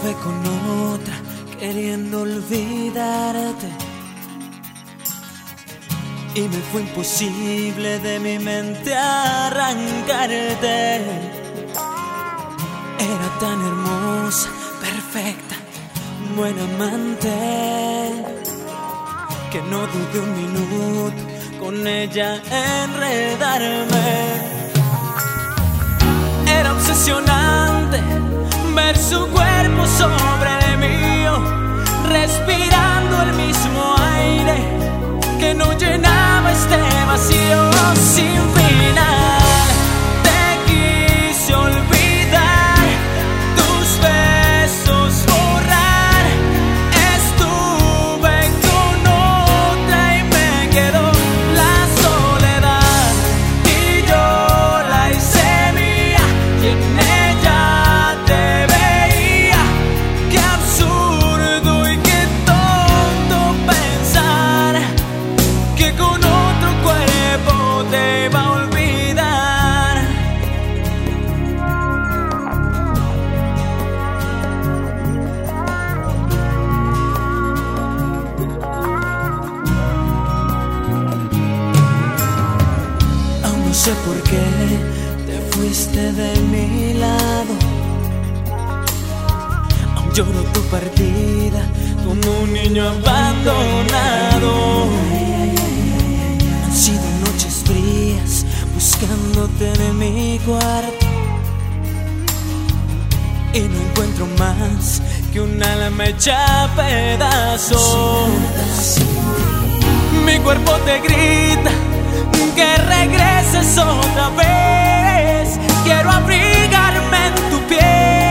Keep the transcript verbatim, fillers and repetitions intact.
fue con otra, queriendo olvidarte, y me fue imposible de mi mente arrancarte. Era tan hermosa, perfecta, buena amante, que no dudé un minuto con ella enredarme. Era obsesionante ver su cuerpo sobre el mío, respirando el mismo aire que no llenaba este vacío sin final. Te quise olvidar, tus besos borrar. Estuve con otra y me quedó la soledad, y yo la hice mía y en ella te veía. Qué absurdo y qué tonto pensar que con otro cuerpo te va a olvidar. Aún no sé por qué te fuiste de mi lado. Aún lloro tu partida como un niño abandonado. Han sido noches frías buscándote en mi cuarto, y no encuentro más que un alma hecha pedazos. Mi cuerpo te grita que regreses otra vez. Quiero abrigarme en tu piel